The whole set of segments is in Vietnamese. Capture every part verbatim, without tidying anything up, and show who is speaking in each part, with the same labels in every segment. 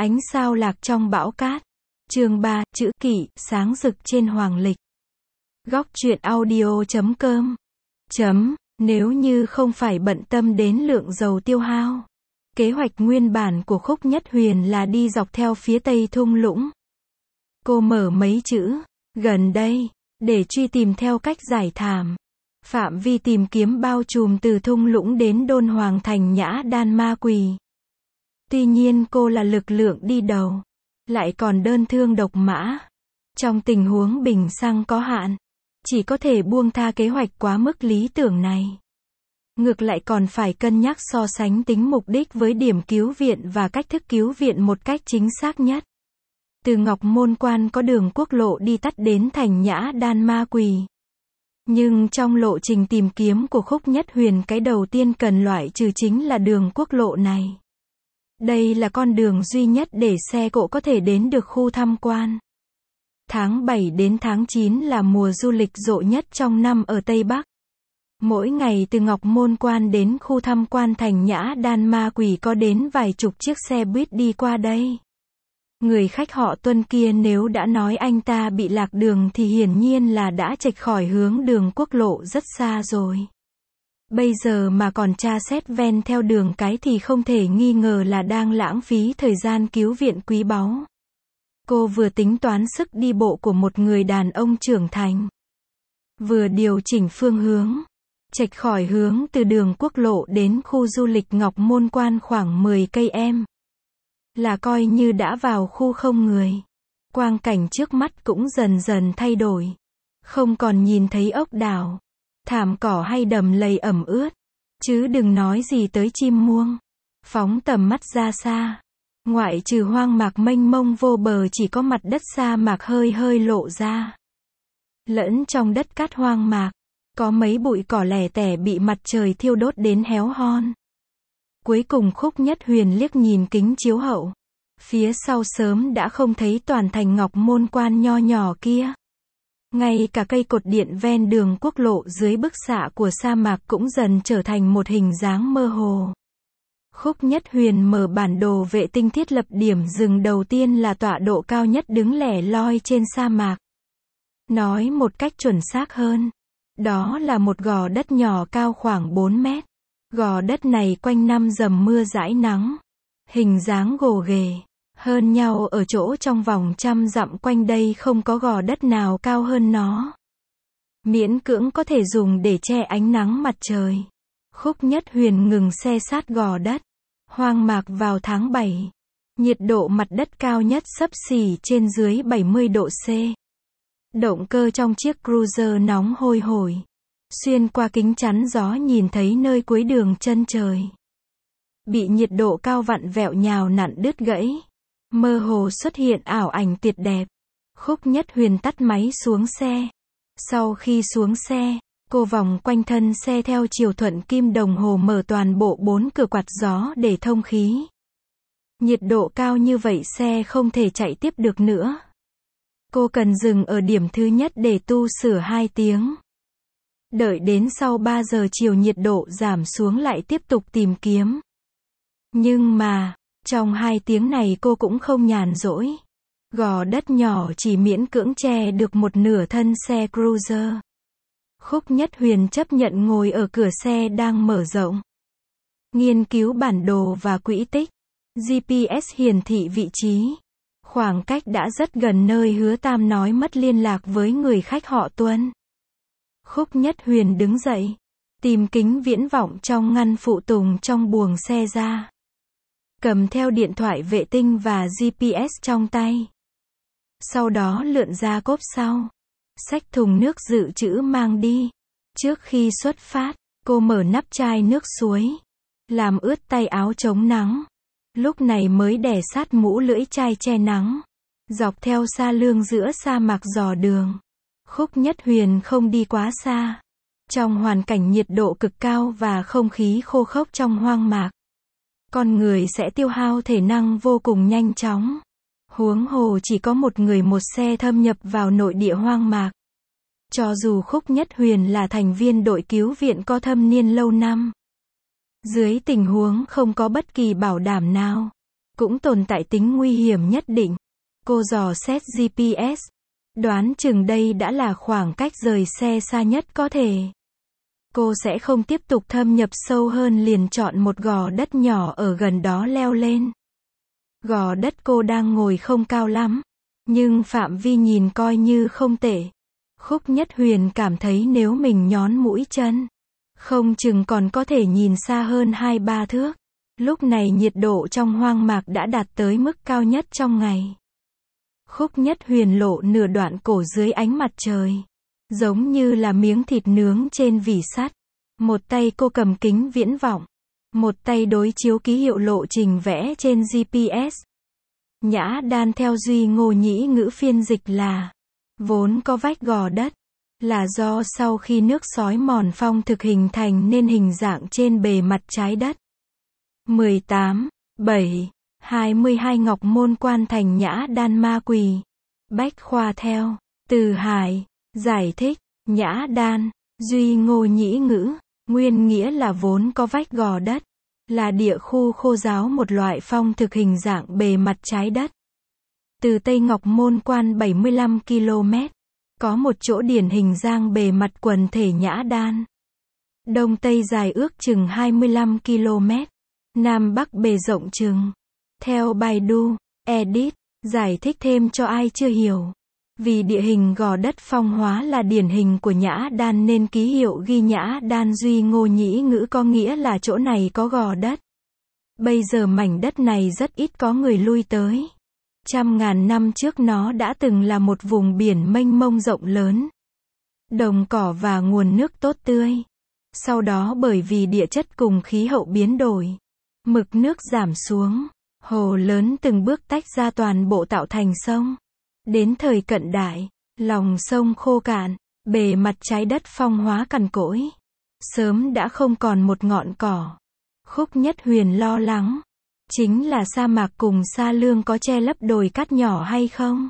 Speaker 1: Ánh sao lạc trong bão cát. Chương ba, chữ kỷ, sáng rực trên hoàng lịch. Góc truyện audio chấm com. Chấm, nếu như không phải bận tâm đến lượng dầu tiêu hao. Kế hoạch nguyên bản của Khúc Nhất Huyền là đi dọc theo phía tây thung lũng. Cô mở mấy chữ, gần đây, để truy tìm theo cách giải thảm. Phạm vi tìm kiếm bao trùm từ thung lũng đến đôn hoàng thành Nhã Đan Ma Quỳ. Tuy nhiên cô là lực lượng đi đầu, lại còn đơn thương độc mã. Trong tình huống bình xăng có hạn, chỉ có thể buông tha kế hoạch quá mức lý tưởng này. Ngược lại còn phải cân nhắc so sánh tính mục đích với điểm cứu viện và cách thức cứu viện một cách chính xác nhất. Từ Ngọc Môn Quan có đường quốc lộ đi tắt đến thành Nhã Đan Ma Quỳ. Nhưng trong lộ trình tìm kiếm của Khúc Nhất Huyền, cái đầu tiên cần loại trừ chính là đường quốc lộ này. Đây là con đường duy nhất để xe cộ có thể đến được khu tham quan. Tháng bảy đến tháng chín là mùa du lịch rộ nhất trong năm ở Tây Bắc. Mỗi ngày từ Ngọc Môn Quan đến khu tham quan thành Nhã Đan Ma Quỳ có đến vài chục chiếc xe buýt đi qua đây. Người khách họ Tuân kia nếu đã nói anh ta bị lạc đường thì hiển nhiên là đã chệch khỏi hướng đường quốc lộ rất xa rồi. Bây giờ mà còn tra xét ven theo đường cái thì không thể nghi ngờ là đang lãng phí thời gian cứu viện quý báu. Cô vừa tính toán sức đi bộ của một người đàn ông trưởng thành, vừa điều chỉnh phương hướng, chệch khỏi hướng từ đường quốc lộ đến khu du lịch Ngọc Môn Quan khoảng mười cây em. Là coi như đã vào khu không người. Quang cảnh trước mắt cũng dần dần thay đổi. Không còn nhìn thấy ốc đảo, thảm cỏ hay đầm lầy ẩm ướt. Chứ đừng nói gì tới chim muông. Phóng tầm mắt ra xa, ngoại trừ hoang mạc mênh mông vô bờ chỉ có mặt đất sa mạc hơi hơi lộ ra. Lẫn trong đất cát hoang mạc, có mấy bụi cỏ lẻ tẻ bị mặt trời thiêu đốt đến héo hon. Cuối cùng Khúc Nhất Huyền liếc nhìn kính chiếu hậu. Phía sau sớm đã không thấy toàn thành Ngọc Môn Quan nho nhỏ kia. Ngay cả cây cột điện ven đường quốc lộ dưới bức xạ của sa mạc cũng dần trở thành một hình dáng mơ hồ. Khúc Nhất Huyền mở bản đồ vệ tinh thiết lập điểm dừng đầu tiên là tọa độ cao nhất đứng lẻ loi trên sa mạc. Nói một cách chuẩn xác hơn, đó là một gò đất nhỏ cao khoảng bốn mét. Gò đất này quanh năm dầm mưa dãi nắng. Hình dáng gồ ghề hơn nhau ở chỗ trong vòng trăm dặm quanh đây không có gò đất nào cao hơn nó. Miễn cưỡng có thể dùng để che ánh nắng mặt trời. Khúc Nhất Huyền ngừng xe sát gò đất. Hoang mạc vào tháng bảy. Nhiệt độ mặt đất cao nhất xấp xỉ trên dưới bảy mươi độ C. Động cơ trong chiếc cruiser nóng hôi hổi. Xuyên qua kính chắn gió nhìn thấy nơi cuối đường chân trời. Bị nhiệt độ cao vặn vẹo nhào nặn đứt gãy. Mơ hồ xuất hiện ảo ảnh tuyệt đẹp. Khúc Nhất Huyền tắt máy xuống xe. Sau khi xuống xe, cô vòng quanh thân xe theo chiều thuận kim đồng hồ mở toàn bộ bốn cửa quạt gió để thông khí. Nhiệt độ cao như vậy xe không thể chạy tiếp được nữa. Cô cần dừng ở điểm thứ nhất để tu sửa hai tiếng. Đợi đến sau ba giờ chiều nhiệt độ giảm xuống lại tiếp tục tìm kiếm. Nhưng mà, trong hai tiếng này cô cũng không nhàn rỗi. Gò đất nhỏ chỉ miễn cưỡng che được một nửa thân xe cruiser. Khúc Nhất Huyền chấp nhận ngồi ở cửa xe đang mở rộng. Nghiên cứu bản đồ và quỹ tích. giê pê ét hiển thị vị trí. Khoảng cách đã rất gần nơi Hứa Tam nói mất liên lạc với người khách họ Tuân. Khúc Nhất Huyền đứng dậy, tìm kính viễn vọng trong ngăn phụ tùng trong buồng xe ra. Cầm theo điện thoại vệ tinh và giê pê ét trong tay. Sau đó lượn ra cốp sau. Xách thùng nước dự trữ mang đi. Trước khi xuất phát, cô mở nắp chai nước suối. Làm ướt tay áo chống nắng. Lúc này mới đè sát mũ lưỡi chai che nắng. Dọc theo sa lương giữa sa mạc dò đường. Khúc Nhất Huyền không đi quá xa. Trong hoàn cảnh nhiệt độ cực cao và không khí khô khốc trong hoang mạc, con người sẽ tiêu hao thể năng vô cùng nhanh chóng. Huống hồ chỉ có một người một xe thâm nhập vào nội địa hoang mạc. Cho dù Khúc Nhất Huyền là thành viên đội cứu viện có thâm niên lâu năm, dưới tình huống không có bất kỳ bảo đảm nào, cũng tồn tại tính nguy hiểm nhất định. Cô dò xét giê pê ét, đoán chừng đây đã là khoảng cách rời xe xa nhất có thể. Cô sẽ không tiếp tục thâm nhập sâu hơn, liền chọn một gò đất nhỏ ở gần đó leo lên. Gò đất cô đang ngồi không cao lắm, nhưng phạm vi nhìn coi như không tệ. Khúc Nhất Huyền cảm thấy nếu mình nhón mũi chân, không chừng còn có thể nhìn xa hơn hai ba thước. Lúc này nhiệt độ trong hoang mạc đã đạt tới mức cao nhất trong ngày. Khúc Nhất Huyền lộ nửa đoạn cổ dưới ánh mặt trời, giống như là miếng thịt nướng trên vỉ sắt. Một tay cô cầm kính viễn vọng, một tay đối chiếu ký hiệu lộ trình vẽ trên giê pê ét. Nhã Đan theo Duy Ngô Nhĩ ngữ phiên dịch là, vốn có vách gò đất, là do sau khi nước xói mòn phong thực hình thành nên hình dạng trên bề mặt trái đất. mười tám, bảy, hai mươi hai Ngọc Môn Quan thành Nhã Đan ma quỳ. Bách khoa theo, Từ Hải, giải thích, Nhã Đan, Duy Ngô Nhĩ ngữ, nguyên nghĩa là vốn có vách gò đất, là địa khu khô ráo một loại phong thực hình dạng bề mặt trái đất. Từ Tây Ngọc Môn Quan bảy mươi lăm ki lô mét, có một chỗ điển hình giang bề mặt quần thể Nhã Đan. Đông Tây dài ước chừng hai mươi lăm ki lô mét, Nam Bắc bề rộng chừng. Theo Baidu, edit, giải thích thêm cho ai chưa hiểu. Vì địa hình gò đất phong hóa là điển hình của Nhã Đan nên ký hiệu ghi Nhã Đan Duy Ngô Nhĩ ngữ có nghĩa là chỗ này có gò đất. Bây giờ mảnh đất này rất ít có người lui tới. Trăm ngàn năm trước nó đã từng là một vùng biển mênh mông rộng lớn, đồng cỏ và nguồn nước tốt tươi. Sau đó bởi vì địa chất cùng khí hậu biến đổi, mực nước giảm xuống, hồ lớn từng bước tách ra toàn bộ tạo thành sông. Đến thời cận đại, lòng sông khô cạn, bề mặt trái đất phong hóa cằn cỗi, sớm đã không còn một ngọn cỏ. Khúc Nhất Huyền lo lắng, chính là sa mạc cùng sa lương có che lấp đồi cát nhỏ hay không?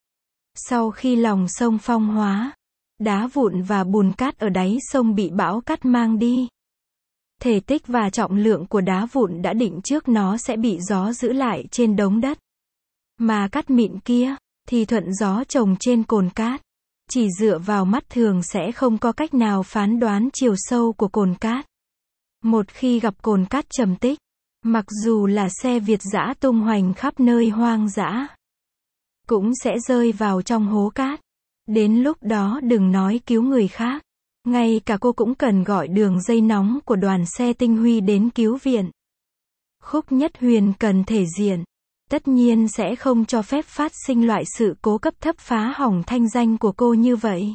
Speaker 1: Sau khi lòng sông phong hóa, đá vụn và bùn cát ở đáy sông bị bão cát mang đi. Thể tích và trọng lượng của đá vụn đã định trước nó sẽ bị gió giữ lại trên đống đất. Mà cát mịn kia, thì thuận gió trồng trên cồn cát. Chỉ dựa vào mắt thường sẽ không có cách nào phán đoán chiều sâu của cồn cát. Một khi gặp cồn cát trầm tích, mặc dù là xe Việt dã tung hoành khắp nơi hoang dã, cũng sẽ rơi vào trong hố cát. Đến lúc đó đừng nói cứu người khác, ngay cả cô cũng cần gọi đường dây nóng của đoàn xe Tinh Huy đến cứu viện. Khúc Nhất Huyền cần thể diện, tất nhiên sẽ không cho phép phát sinh loại sự cố cấp thấp phá hỏng thanh danh của cô như vậy.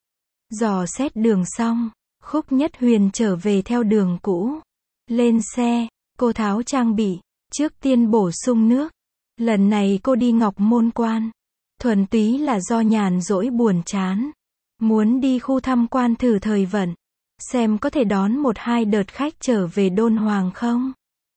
Speaker 1: Dò xét đường xong, Khúc Nhất Huyền trở về theo đường cũ. Lên xe, cô tháo trang bị, trước tiên bổ sung nước. Lần này cô đi Ngọc Môn Quan, thuần túy là do nhàn rỗi buồn chán. Muốn đi khu tham quan thử thời vận, xem có thể đón một hai đợt khách trở về Đôn Hoàng không.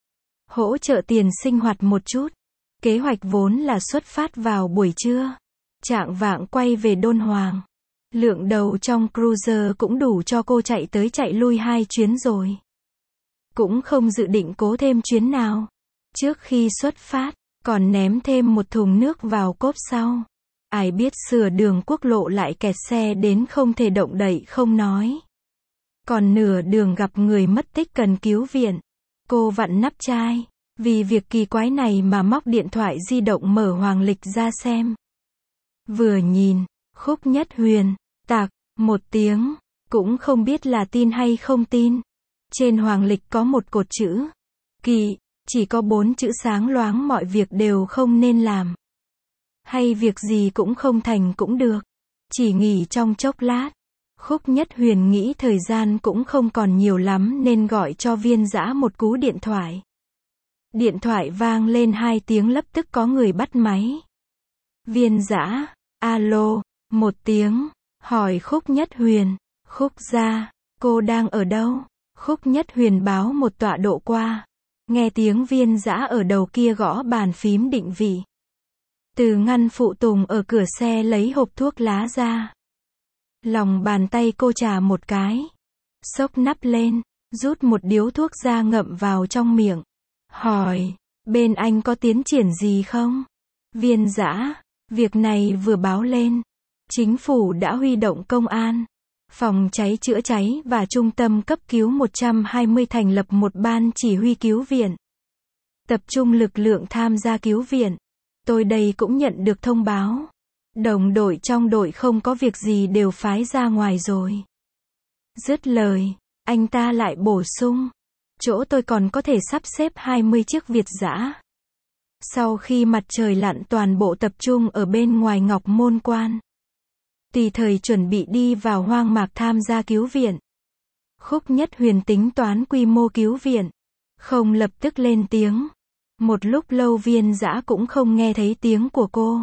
Speaker 1: Hỗ trợ tiền sinh hoạt một chút. Kế hoạch vốn là xuất phát vào buổi trưa, chạng vạng quay về Đôn Hoàng. Lượng đầu trong cruiser cũng đủ cho cô chạy tới chạy lui hai chuyến rồi. Cũng không dự định cố thêm chuyến nào. Trước khi xuất phát, còn ném thêm một thùng nước vào cốp sau. Ai biết sửa đường quốc lộ lại kẹt xe đến không thể động đậy không nói. Còn nửa đường gặp người mất tích cần cứu viện. Cô vặn nắp chai. Vì việc kỳ quái này mà móc điện thoại di động mở Hoàng Lịch ra xem. Vừa nhìn, Khúc Nhất Huyền, tạc, một tiếng, cũng không biết là tin hay không tin. Trên Hoàng Lịch có một cột chữ, kỳ, chỉ có bốn chữ sáng loáng mọi việc đều không nên làm. Hay việc gì cũng không thành cũng được. Chỉ nghỉ trong chốc lát. Khúc Nhất Huyền nghĩ thời gian cũng không còn nhiều lắm nên gọi cho Viên Dã một cú điện thoại. Điện thoại vang lên hai tiếng lập tức có người bắt máy. Viên Dã, alo, một tiếng, hỏi Khúc Nhất Huyền, Khúc gia, cô đang ở đâu? Khúc Nhất Huyền báo một tọa độ qua. Nghe tiếng Viên Dã ở đầu kia gõ bàn phím định vị. Từ ngăn phụ tùng ở cửa xe lấy hộp thuốc lá ra. Lòng bàn tay cô chà một cái. Xốc nắp lên, rút một điếu thuốc ra ngậm vào trong miệng. Hỏi, Bên anh có tiến triển gì không? Viên Dã, việc này vừa báo lên. Chính phủ đã huy động công an, phòng cháy chữa cháy và trung tâm cấp cứu một trăm hai mươi thành lập một ban chỉ huy cứu viện. Tập trung lực lượng tham gia cứu viện. Tôi đây cũng nhận được thông báo. Đồng đội trong đội không có việc gì đều phái ra ngoài rồi. Dứt lời, anh ta lại bổ sung. Chỗ tôi còn có thể sắp xếp hai mươi chiếc Việt Dã. Sau khi mặt trời lặn toàn bộ tập trung ở bên ngoài Ngọc Môn Quan. Tùy thời chuẩn bị đi vào hoang mạc tham gia cứu viện. Khúc Nhất Huyền tính toán quy mô cứu viện. Không lập tức lên tiếng. Một lúc lâu Viên Dã cũng không nghe thấy tiếng của cô.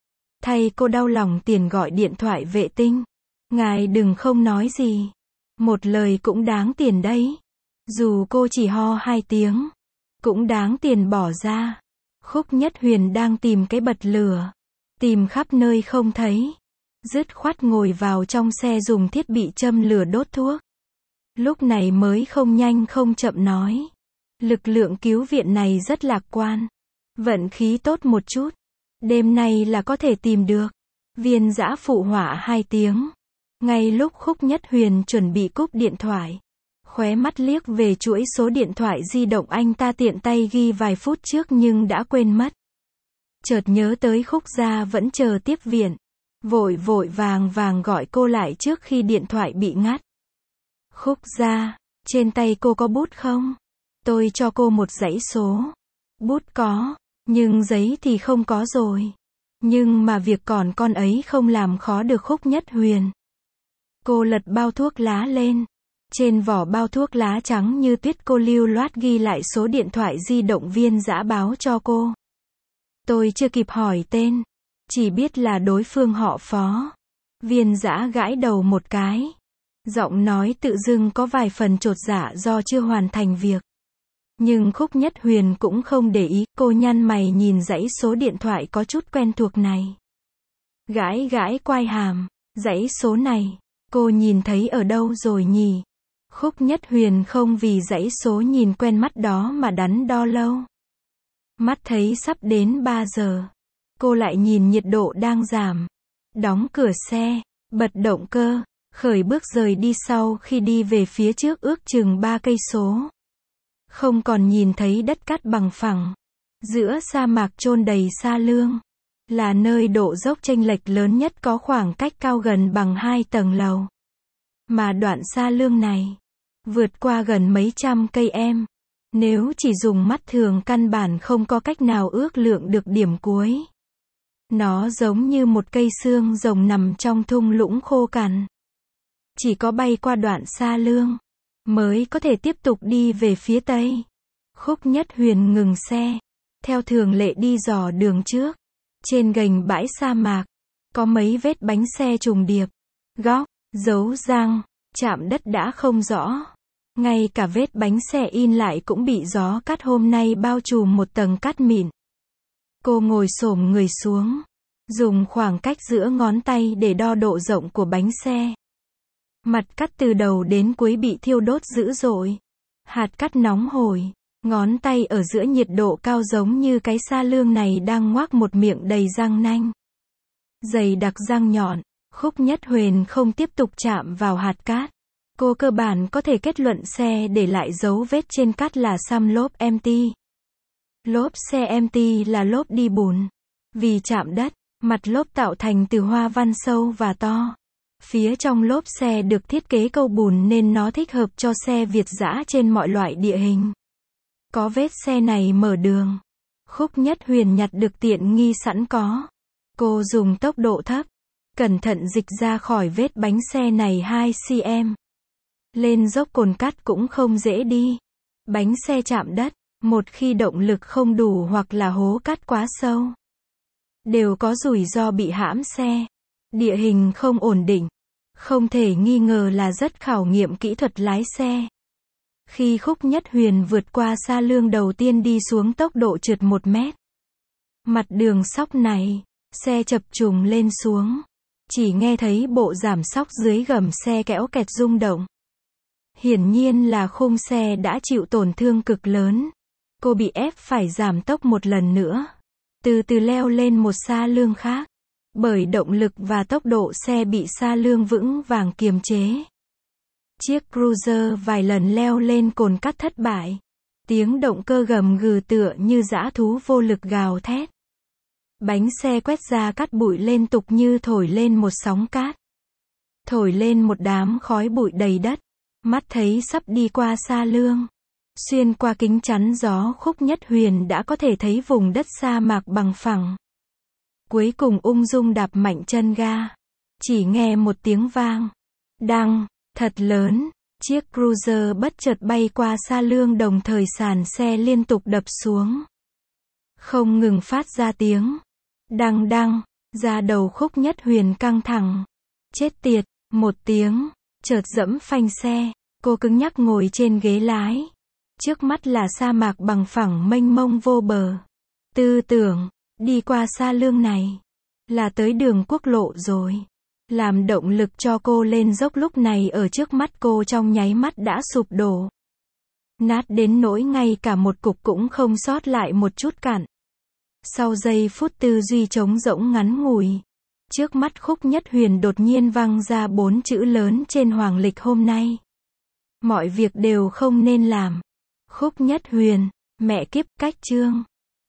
Speaker 1: Thay cô đau lòng tiền gọi điện thoại vệ tinh. Ngài đừng không nói gì. Một lời cũng đáng tiền đấy. Dù cô chỉ ho hai tiếng. Cũng đáng tiền bỏ ra. Khúc Nhất Huyền đang tìm cái bật lửa. Tìm khắp nơi không thấy. Dứt khoát ngồi vào trong xe dùng thiết bị châm lửa đốt thuốc. Lúc này mới không nhanh không chậm nói. Lực lượng cứu viện này rất lạc quan. Vận khí tốt một chút. Đêm nay là có thể tìm được. Viên Dã phụ họa hai tiếng. Ngay lúc Khúc Nhất Huyền chuẩn bị cúp điện thoại. Khóe mắt liếc về chuỗi số điện thoại di động anh ta tiện tay ghi vài phút trước nhưng đã quên mất. Chợt nhớ tới Khúc gia vẫn chờ tiếp viện. Vội vội vàng vàng gọi cô lại trước khi điện thoại bị ngắt. Khúc gia, trên tay cô có bút không? Tôi cho cô một dãy số. Bút có, nhưng giấy thì không có rồi. Nhưng mà việc còn con ấy không làm khó được Khúc Nhất Huyền. Cô lật bao thuốc lá lên. Trên vỏ bao thuốc lá trắng như tuyết cô lưu loát ghi lại số điện thoại di động Viên Dã báo cho cô. Tôi chưa kịp hỏi tên. Chỉ biết là đối phương họ Phó. Viên Dã gãi đầu một cái. Giọng nói tự dưng có vài phần chột dạ do chưa hoàn thành việc. Nhưng Khúc Nhất Huyền cũng không để ý, cô nhăn mày nhìn dãy số điện thoại có chút quen thuộc này. Gãi gãi quai hàm, dãy số này, cô nhìn thấy ở đâu rồi nhỉ? Khúc Nhất Huyền không vì dãy số nhìn quen mắt đó mà đắn đo lâu. Mắt thấy sắp đến ba giờ. Cô lại nhìn nhiệt độ đang giảm. Đóng cửa xe, bật động cơ, khởi bước rời đi sau khi đi về phía trước ước chừng ba cây số. Không còn nhìn thấy đất cát bằng phẳng. Giữa sa mạc chôn đầy sa lương. Là nơi độ dốc chênh lệch lớn nhất có khoảng cách cao gần bằng hai tầng lầu. Mà đoạn sa lương này, vượt qua gần mấy trăm cây em. Nếu chỉ dùng mắt thường căn bản không có cách nào ước lượng được điểm cuối. Nó giống như một cây xương rồng nằm trong thung lũng khô cằn. Chỉ có bay qua đoạn sa lương, mới có thể tiếp tục đi về phía tây. Khúc Nhất Huyền ngừng xe. Theo thường lệ đi dò đường trước. Trên gành bãi sa mạc, có mấy vết bánh xe trùng điệp. Góc, dấu răng, chạm đất đã không rõ. Ngay cả vết bánh xe in lại cũng bị gió cát hôm nay bao trùm một tầng cát mịn. Cô ngồi xổm người xuống. Dùng khoảng cách giữa ngón tay để đo độ rộng của bánh xe. Mặt cát từ đầu đến cuối bị thiêu đốt dữ dội. Hạt cát nóng hổi. Ngón tay ở giữa nhiệt độ cao giống như cái sa lương này đang ngoác một miệng đầy răng nanh. Dày đặc răng nhọn. Khúc Nhất Huyền không tiếp tục chạm vào hạt cát. Cô cơ bản có thể kết luận xe để lại dấu vết trên cát là xăm lốp empty. Lốp xe empty là lốp đi bùn. Vì chạm đất, mặt lốp tạo thành từ hoa văn sâu và to. Phía trong lốp xe được thiết kế câu bùn nên nó thích hợp cho xe Việt dã trên mọi loại địa hình. Có vết xe này mở đường. Khúc Nhất Huyền nhặt được tiện nghi sẵn có. Cô dùng tốc độ thấp, cẩn thận dịch ra khỏi vết bánh xe này hai xăng-ti-mét. Lên dốc cồn cát cũng không dễ đi. Bánh xe chạm đất, một khi động lực không đủ hoặc là hố cát quá sâu, đều có rủi ro bị hãm xe. Địa hình không ổn định, không thể nghi ngờ là rất khảo nghiệm kỹ thuật lái xe. Khi Khúc Nhất Huyền vượt qua sa lương đầu tiên đi xuống tốc độ trượt một mét. Mặt đường sóc này, xe chập trùng lên xuống. Chỉ nghe thấy bộ giảm sóc dưới gầm xe kẽo kẹt rung động. Hiển nhiên là khung xe đã chịu tổn thương cực lớn. Cô bị ép phải giảm tốc một lần nữa. Từ từ leo lên một sa lương khác. Bởi động lực và tốc độ xe bị sa lương vững vàng kiềm chế. Chiếc Cruiser vài lần leo lên cồn cắt thất bại. Tiếng động cơ gầm gừ tựa như dã thú vô lực gào thét. Bánh xe quét ra cát bụi liên tục như thổi lên một sóng cát. Thổi lên một đám khói bụi đầy đất. Mắt thấy sắp đi qua sa lương. Xuyên qua kính chắn gió Khúc Nhất Huyền đã có thể thấy vùng đất sa mạc bằng phẳng. Cuối cùng ung dung đạp mạnh chân ga. Chỉ nghe một tiếng vang. Đăng, thật lớn. Chiếc Cruiser bất chợt bay qua sa lương đồng thời sàn xe liên tục đập xuống. Không ngừng phát ra tiếng. Đăng đăng, da đầu Khúc Nhất Huyền căng thẳng. Chết tiệt, một tiếng, chợt giẫm phanh xe. Cô cứng nhắc ngồi trên ghế lái. Trước mắt là sa mạc bằng phẳng mênh mông vô bờ. Tư tưởng, đi qua sa lương này, là tới đường quốc lộ rồi. Làm động lực cho cô lên dốc lúc này ở trước mắt cô trong nháy mắt đã sụp đổ. Nát đến nỗi ngay cả một cục cũng không sót lại một chút cặn. Sau giây phút tư duy trống rỗng ngắn ngủi, trước mắt Khúc Nhất Huyền đột nhiên văng ra bốn chữ lớn trên hoàng lịch hôm nay. Mọi việc đều không nên làm. Khúc Nhất Huyền, mẹ kiếp, cách chương.